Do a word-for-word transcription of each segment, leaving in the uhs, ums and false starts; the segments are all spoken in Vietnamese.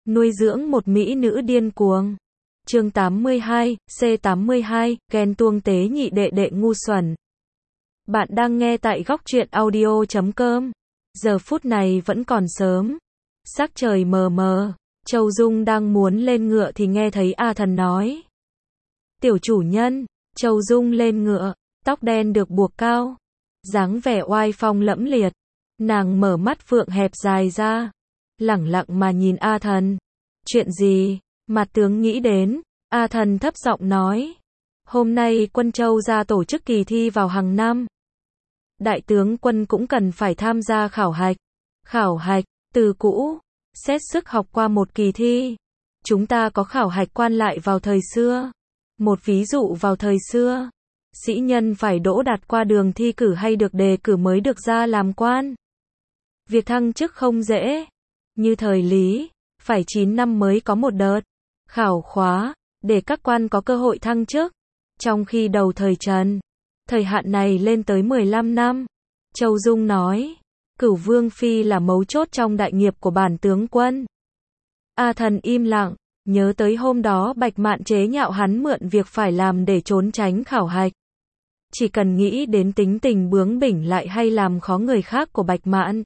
nuôi dưỡng một mỹ nữ điên cuồng. Chương tám mươi hai, C tám mươi hai, ghen tuông tế nhị đệ đệ ngu xuẩn. Bạn đang nghe tại góc truyện audio chấm com. Giờ phút này vẫn còn sớm. Sắc trời mờ mờ. Châu Dung đang muốn lên ngựa thì nghe thấy A Thần nói. Tiểu chủ nhân. Châu Dung lên ngựa, tóc đen được buộc cao, dáng vẻ oai phong lẫm liệt. Nàng mở mắt phượng hẹp dài ra, lẳng lặng mà nhìn A Thần. Chuyện gì? Mặt tướng nghĩ đến. A Thần thấp giọng nói. Hôm nay quân Châu ra tổ chức kỳ thi vào hàng năm. Đại tướng quân cũng cần phải tham gia khảo hạch. Khảo hạch, từ cũ, xét sức học qua một kỳ thi. Chúng ta có khảo hạch quan lại vào thời xưa. Một ví dụ vào thời xưa, sĩ nhân phải đỗ đạt qua đường thi cử hay được đề cử mới được ra làm quan. Việc thăng chức không dễ. Như thời Lý, phải chín năm mới có một đợt khảo khóa, để các quan có cơ hội thăng chức. Trong khi đầu thời Trần, thời hạn này lên tới mười lăm năm. Châu Dung nói, Cửu Vương Phi là mấu chốt trong đại nghiệp của bản tướng quân. A Thần im lặng, nhớ tới hôm đó Bạch Mạn chế nhạo hắn mượn việc phải làm để trốn tránh khảo hạch. Chỉ cần nghĩ đến tính tình bướng bỉnh lại hay làm khó người khác của Bạch Mạn,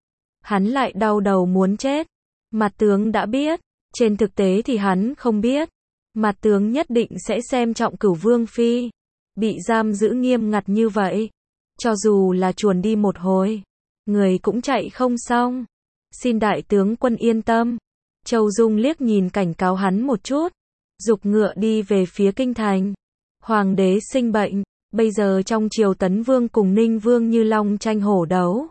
hắn lại đau đầu muốn chết. Mặt tướng đã biết, trên thực tế thì hắn không biết. Mặt tướng nhất định sẽ xem trọng Cửu Vương Phi. Bị giam giữ nghiêm ngặt như vậy, cho dù là chuồn đi một hồi, người cũng chạy không xong. Xin đại tướng quân yên tâm. Châu Dung liếc nhìn cảnh cáo hắn một chút, giục ngựa đi về phía kinh thành. Hoàng đế sinh bệnh, bây giờ trong triều Tấn Vương cùng Ninh Vương như long tranh hổ đấu.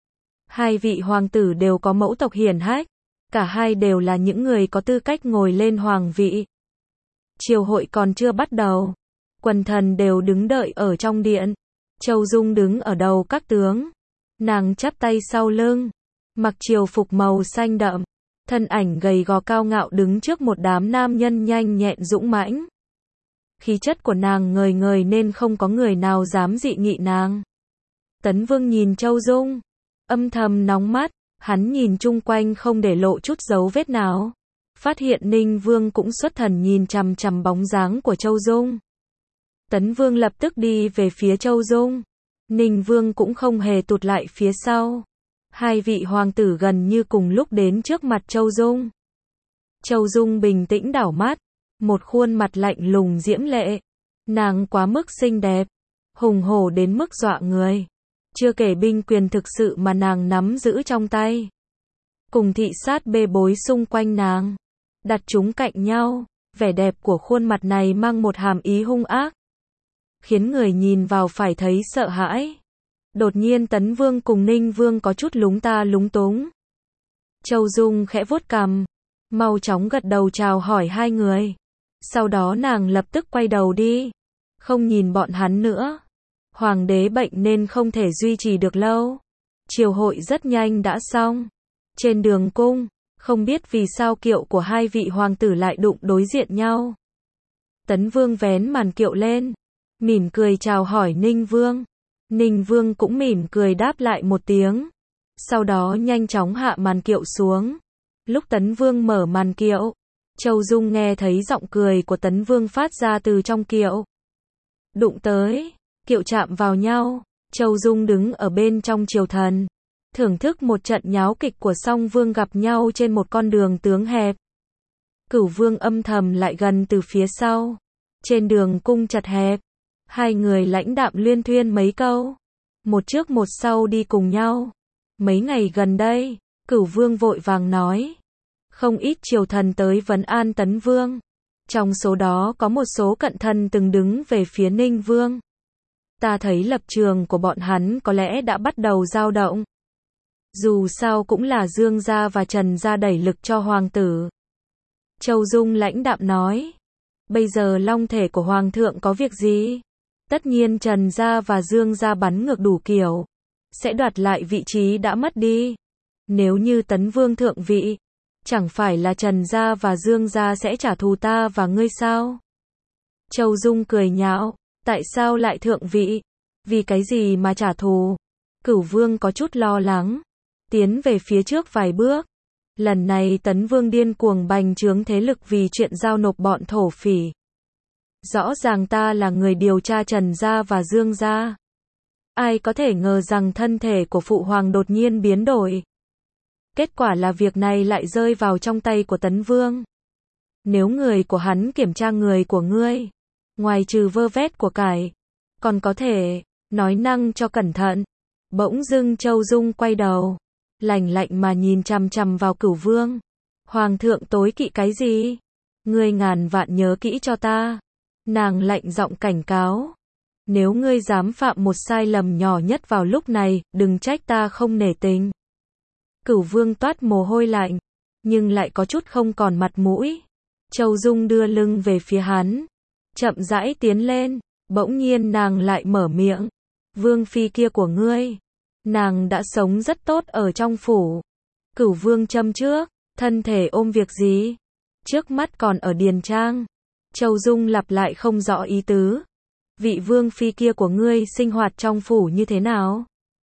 Hai vị hoàng tử đều có mẫu tộc hiển hách, cả hai đều là những người có tư cách ngồi lên hoàng vị. Triều hội còn chưa bắt đầu, quần thần đều đứng đợi ở trong điện. Châu Dung đứng ở đầu các tướng, nàng chắp tay sau lưng, mặc triều phục màu xanh đậm, thân ảnh gầy gò cao ngạo đứng trước một đám nam nhân nhanh nhẹn dũng mãnh. Khí chất của nàng ngời ngời nên không có người nào dám dị nghị nàng. Tấn Vương nhìn Châu Dung, âm thầm nóng mắt, hắn nhìn chung quanh không để lộ chút dấu vết nào. Phát hiện Ninh Vương cũng xuất thần nhìn chằm chằm bóng dáng của Châu Dung. Tấn Vương lập tức đi về phía Châu Dung. Ninh Vương cũng không hề tụt lại phía sau. Hai vị hoàng tử gần như cùng lúc đến trước mặt Châu Dung. Châu Dung bình tĩnh đảo mắt, một khuôn mặt lạnh lùng diễm lệ. Nàng quá mức xinh đẹp, hùng hổ đến mức dọa người. Chưa kể binh quyền thực sự mà nàng nắm giữ trong tay, cùng thị sát bê bối xung quanh nàng, đặt chúng cạnh nhau, vẻ đẹp của khuôn mặt này mang một hàm ý hung ác, khiến người nhìn vào phải thấy sợ hãi. Đột nhiên Tấn Vương cùng Ninh Vương có chút lúng ta lúng túng. Châu Dung khẽ vuốt cằm, mau chóng gật đầu chào hỏi hai người. Sau đó nàng lập tức quay đầu đi, không nhìn bọn hắn nữa. Hoàng đế bệnh nên không thể duy trì được lâu. Triều hội rất nhanh đã xong. Trên đường cung, không biết vì sao kiệu của hai vị hoàng tử lại đụng đối diện nhau. Tấn Vương vén màn kiệu lên, mỉm cười chào hỏi Ninh Vương. Ninh Vương cũng mỉm cười đáp lại một tiếng. Sau đó nhanh chóng hạ màn kiệu xuống. Lúc Tấn Vương mở màn kiệu, Châu Dung nghe thấy giọng cười của Tấn Vương phát ra từ trong kiệu. Đụng tới, kiệu chạm vào nhau, Châu Dung đứng ở bên trong triều thần, thưởng thức một trận nháo kịch của song vương gặp nhau trên một con đường tướng hẹp. Cửu Vương âm thầm lại gần từ phía sau. Trên đường cung chật hẹp, hai người lãnh đạm luyên thuyên mấy câu, một trước một sau đi cùng nhau. Mấy ngày gần đây, Cửu Vương vội vàng nói, không ít triều thần tới vấn an Tấn Vương. Trong số đó có một số cận thần từng đứng về phía Ninh Vương. Ta thấy lập trường của bọn hắn có lẽ đã bắt đầu dao động. Dù sao cũng là Dương gia và Trần gia đẩy lực cho hoàng tử. Châu Dung lãnh đạm nói, bây giờ long thể của hoàng thượng có việc gì? Tất nhiên Trần gia và Dương gia bắn ngược đủ kiểu, sẽ đoạt lại vị trí đã mất đi. Nếu như Tấn Vương thượng vị, chẳng phải là Trần gia và Dương gia sẽ trả thù ta và ngươi sao? Châu Dung cười nhạo, tại sao lại thượng vị? Vì cái gì mà trả thù? Cửu Vương có chút lo lắng, tiến về phía trước vài bước. Lần này Tấn Vương điên cuồng bành trướng thế lực vì chuyện giao nộp bọn thổ phỉ. Rõ ràng ta là người điều tra Trần gia và Dương gia. Ai có thể ngờ rằng thân thể của phụ hoàng đột nhiên biến đổi. Kết quả là việc này lại rơi vào trong tay của Tấn Vương. Nếu người của hắn kiểm tra người của ngươi, ngoài trừ vơ vét của cải, còn có thể nói năng cho cẩn thận. Bỗng dưng Châu Dung quay đầu, lạnh lạnh mà nhìn chằm chằm vào Cửu Vương. Hoàng thượng tối kỵ cái gì? Ngươi ngàn vạn nhớ kỹ cho ta. Nàng lạnh giọng cảnh cáo. Nếu ngươi dám phạm một sai lầm nhỏ nhất vào lúc này, đừng trách ta không nể tình. Cửu Vương toát mồ hôi lạnh, nhưng lại có chút không còn mặt mũi. Châu Dung đưa lưng về phía hắn, chậm rãi tiến lên, bỗng nhiên nàng lại mở miệng. Vương phi kia của ngươi, nàng đã sống rất tốt ở trong phủ. Cửu Vương châm trước, thân thể ôm việc gì? Trước mắt còn ở điền trang. Châu Dung lặp lại không rõ ý tứ. Vị vương phi kia của ngươi sinh hoạt trong phủ như thế nào?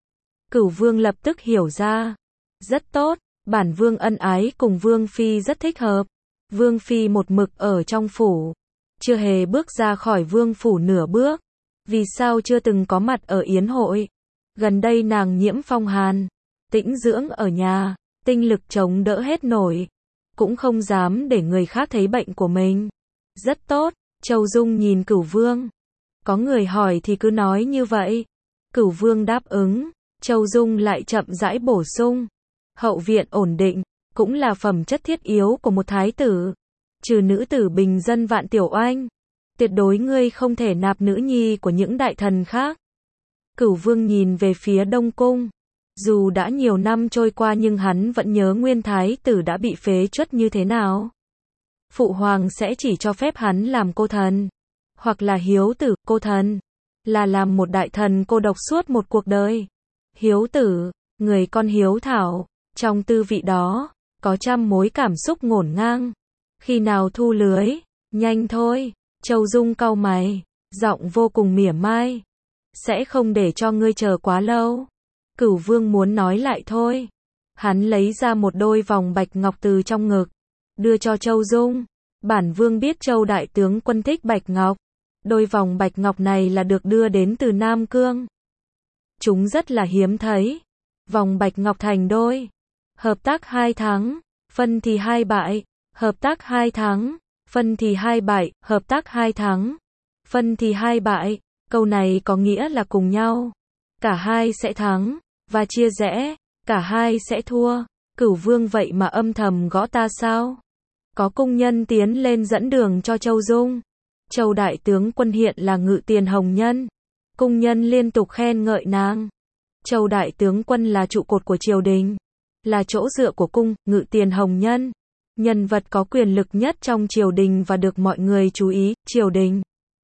Cửu Vương lập tức hiểu ra. Rất tốt, bản vương ân ái cùng vương phi rất thích hợp. Vương phi một mực ở trong phủ, chưa hề bước ra khỏi vương phủ nửa bước. Vì sao chưa từng có mặt ở yến hội? Gần đây nàng nhiễm phong hàn, tĩnh dưỡng ở nhà, tinh lực chống đỡ hết nổi, cũng không dám để người khác thấy bệnh của mình. Rất tốt, Châu Dung nhìn Cửu Vương. Có người hỏi thì cứ nói như vậy. Cửu Vương đáp ứng, Châu Dung lại chậm rãi bổ sung. Hậu viện ổn định, cũng là phẩm chất thiết yếu của một thái tử. Trừ nữ tử bình dân Vạn Tiểu Oanh, tuyệt đối ngươi không thể nạp nữ nhi của những đại thần khác. Cửu Vương nhìn về phía Đông Cung. Dù đã nhiều năm trôi qua nhưng hắn vẫn nhớ nguyên thái tử đã bị phế truất như thế nào. Phụ hoàng sẽ chỉ cho phép hắn làm cô thần, hoặc là hiếu tử, cô thần, là làm một đại thần cô độc suốt một cuộc đời. Hiếu tử, người con hiếu thảo, trong tư vị đó, có trăm mối cảm xúc ngổn ngang. Khi nào thu lưới? Nhanh thôi. Châu Dung cau mày, giọng vô cùng mỉa mai. Sẽ không để cho ngươi chờ quá lâu. Cửu Vương muốn nói lại thôi. Hắn lấy ra một đôi vòng bạch ngọc từ trong ngực, đưa cho Châu Dung. Bản vương biết Châu đại tướng quân thích bạch ngọc. Đôi vòng bạch ngọc này là được đưa đến từ Nam Cương. Chúng rất là hiếm thấy. Vòng bạch ngọc thành đôi. Hợp tác hai thắng, phân thì hai bại. Hợp tác hai thắng, phân thì hai bại. Hợp tác hai thắng, phân thì hai bại. Câu này có nghĩa là cùng nhau, cả hai sẽ thắng, và chia rẽ, cả hai sẽ thua. Cửu Vương vậy mà âm thầm gõ ta sao? Có cung nhân tiến lên dẫn đường cho Châu Dung. Châu đại tướng quân hiện là ngự tiền hồng nhân. Cung nhân liên tục khen ngợi nàng. Châu đại tướng quân là trụ cột của triều đình, là chỗ dựa của cung, ngự tiền hồng nhân. Nhân vật có quyền lực nhất trong triều đình và được mọi người chú ý, triều đình.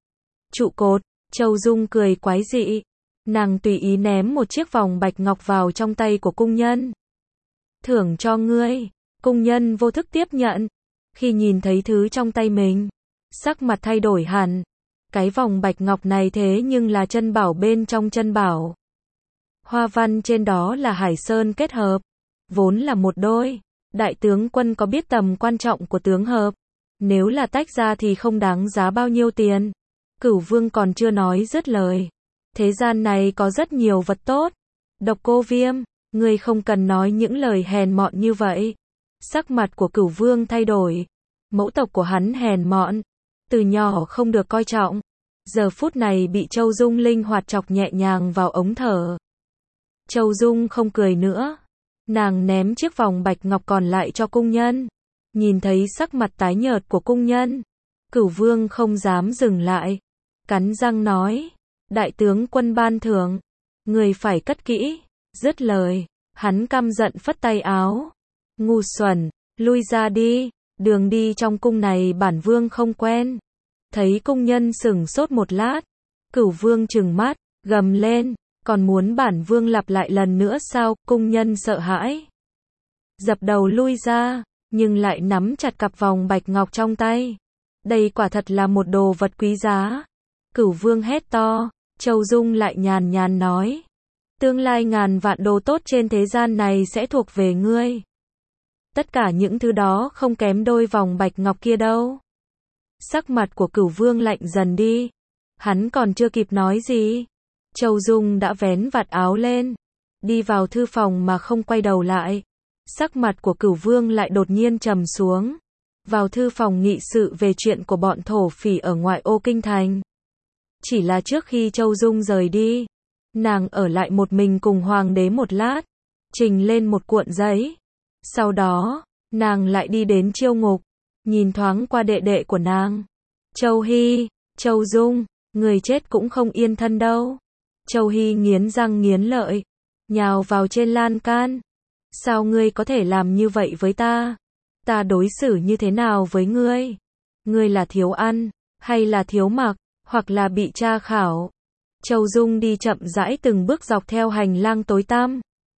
Trụ cột, Châu Dung cười quái dị. Nàng tùy ý ném một chiếc vòng bạch ngọc vào trong tay của cung nhân. Thưởng cho ngươi. Cung nhân vô thức tiếp nhận. Khi nhìn thấy thứ trong tay mình, sắc mặt thay đổi hẳn. Cái vòng bạch ngọc này thế nhưng là chân bảo bên trong chân bảo. Hoa văn trên đó là hải sơn kết hợp, vốn là một đôi. Đại tướng quân có biết tầm quan trọng của tướng hợp? Nếu là tách ra thì không đáng giá bao nhiêu tiền. Cửu Vương còn chưa nói dứt lời. Thế gian này có rất nhiều vật tốt. Độc Cô Viêm, ngươi không cần nói những lời hèn mọn như vậy. Sắc mặt của Cửu Vương thay đổi. Mẫu tộc của hắn hèn mọn, từ nhỏ không được coi trọng. Giờ phút này bị Châu Dung linh hoạt chọc nhẹ nhàng vào ống thở. Châu Dung không cười nữa. Nàng ném chiếc vòng bạch ngọc còn lại cho cung nhân. Nhìn thấy sắc mặt tái nhợt của cung nhân, Cửu Vương không dám dừng lại. Cắn răng nói, đại tướng quân ban thưởng, người phải cất kỹ. Dứt lời, hắn căm giận phất tay áo. Ngu xuẩn, lui ra đi, đường đi trong cung này bản vương không quen. Thấy cung nhân sửng sốt một lát, Cửu Vương trừng mắt, gầm lên, còn muốn bản vương lặp lại lần nữa sao? Cung nhân sợ hãi, dập đầu lui ra, nhưng lại nắm chặt cặp vòng bạch ngọc trong tay. Đây quả thật là một đồ vật quý giá. Cửu Vương hét to. Châu Dung lại nhàn nhàn nói, tương lai ngàn vạn đồ tốt trên thế gian này sẽ thuộc về ngươi. Tất cả những thứ đó không kém đôi vòng bạch ngọc kia đâu. Sắc mặt của Cửu Vương lạnh dần đi. Hắn còn chưa kịp nói gì, Châu Dung đã vén vạt áo lên, đi vào thư phòng mà không quay đầu lại. Sắc mặt của Cửu Vương lại đột nhiên trầm xuống. Vào thư phòng nghị sự về chuyện của bọn thổ phỉ ở ngoại ô kinh thành. Chỉ là trước khi Châu Dung rời đi, nàng ở lại một mình cùng hoàng đế một lát, trình lên một cuộn giấy. Sau đó, nàng lại đi đến chiêu ngục, nhìn thoáng qua đệ đệ của nàng. Châu Hy, Châu Dung, người chết cũng không yên thân đâu. Châu Hy nghiến răng nghiến lợi, nhào vào trên lan can. Sao ngươi có thể làm như vậy với ta? Ta đối xử như thế nào với ngươi? Ngươi là thiếu ăn, hay là thiếu mặc, hoặc là bị tra khảo? Châu Dung đi chậm rãi từng bước dọc theo hành lang tối tăm.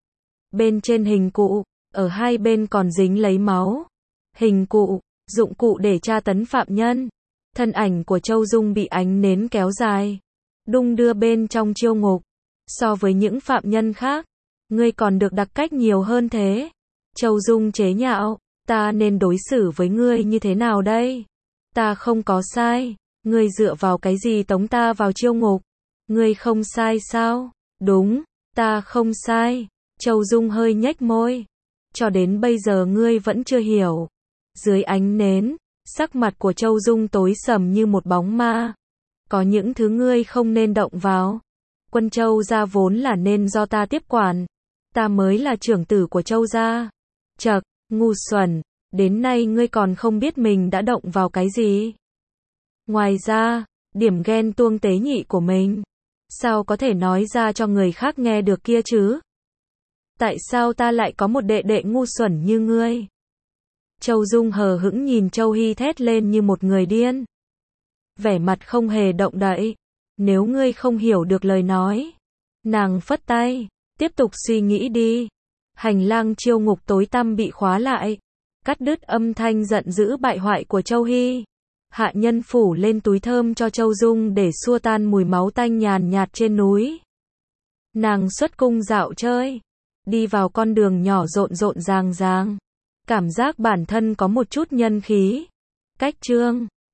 Bên trên hình cụ, ở hai bên còn dính lấy máu. Hình cụ, dụng cụ để tra tấn phạm nhân. Thân ảnh của Châu Dung bị ánh nến kéo dài, đung đưa bên trong chiêu ngục. So với những phạm nhân khác, ngươi còn được đặc cách nhiều hơn thế. Châu Dung chế nhạo, ta nên đối xử với ngươi như thế nào đây? Ta không có sai, ngươi dựa vào cái gì tống ta vào chiêu ngục? Ngươi không sai sao? Đúng, ta không sai. Châu Dung hơi nhếch môi. Cho đến bây giờ ngươi vẫn chưa hiểu. Dưới ánh nến, sắc mặt của Châu Dung tối sầm như một bóng ma. Có những thứ ngươi không nên động vào. Quân Châu gia vốn là nên do ta tiếp quản. Ta mới là trưởng tử của Châu gia. Chậc, ngu xuẩn, đến nay ngươi còn không biết mình đã động vào cái gì. Ngoài ra, điểm ghen tuông tế nhị của mình, sao có thể nói ra cho người khác nghe được kia chứ? Tại sao ta lại có một đệ đệ ngu xuẩn như ngươi? Châu Dung hờ hững nhìn Châu Hy thét lên như một người điên. Vẻ mặt không hề động đậy. Nếu ngươi không hiểu được lời nói, nàng phất tay, tiếp tục suy nghĩ đi. Hành lang chiêu ngục tối tăm bị khóa lại, cắt đứt âm thanh giận dữ bại hoại của Châu Hy. Hạ nhân phủ lên túi thơm cho Châu Dung để xua tan mùi máu tanh nhàn nhạt trên núi. Nàng xuất cung dạo chơi, đi vào con đường nhỏ rộn rộn ràng ràng, cảm giác bản thân có một chút nhân khí. Cách chương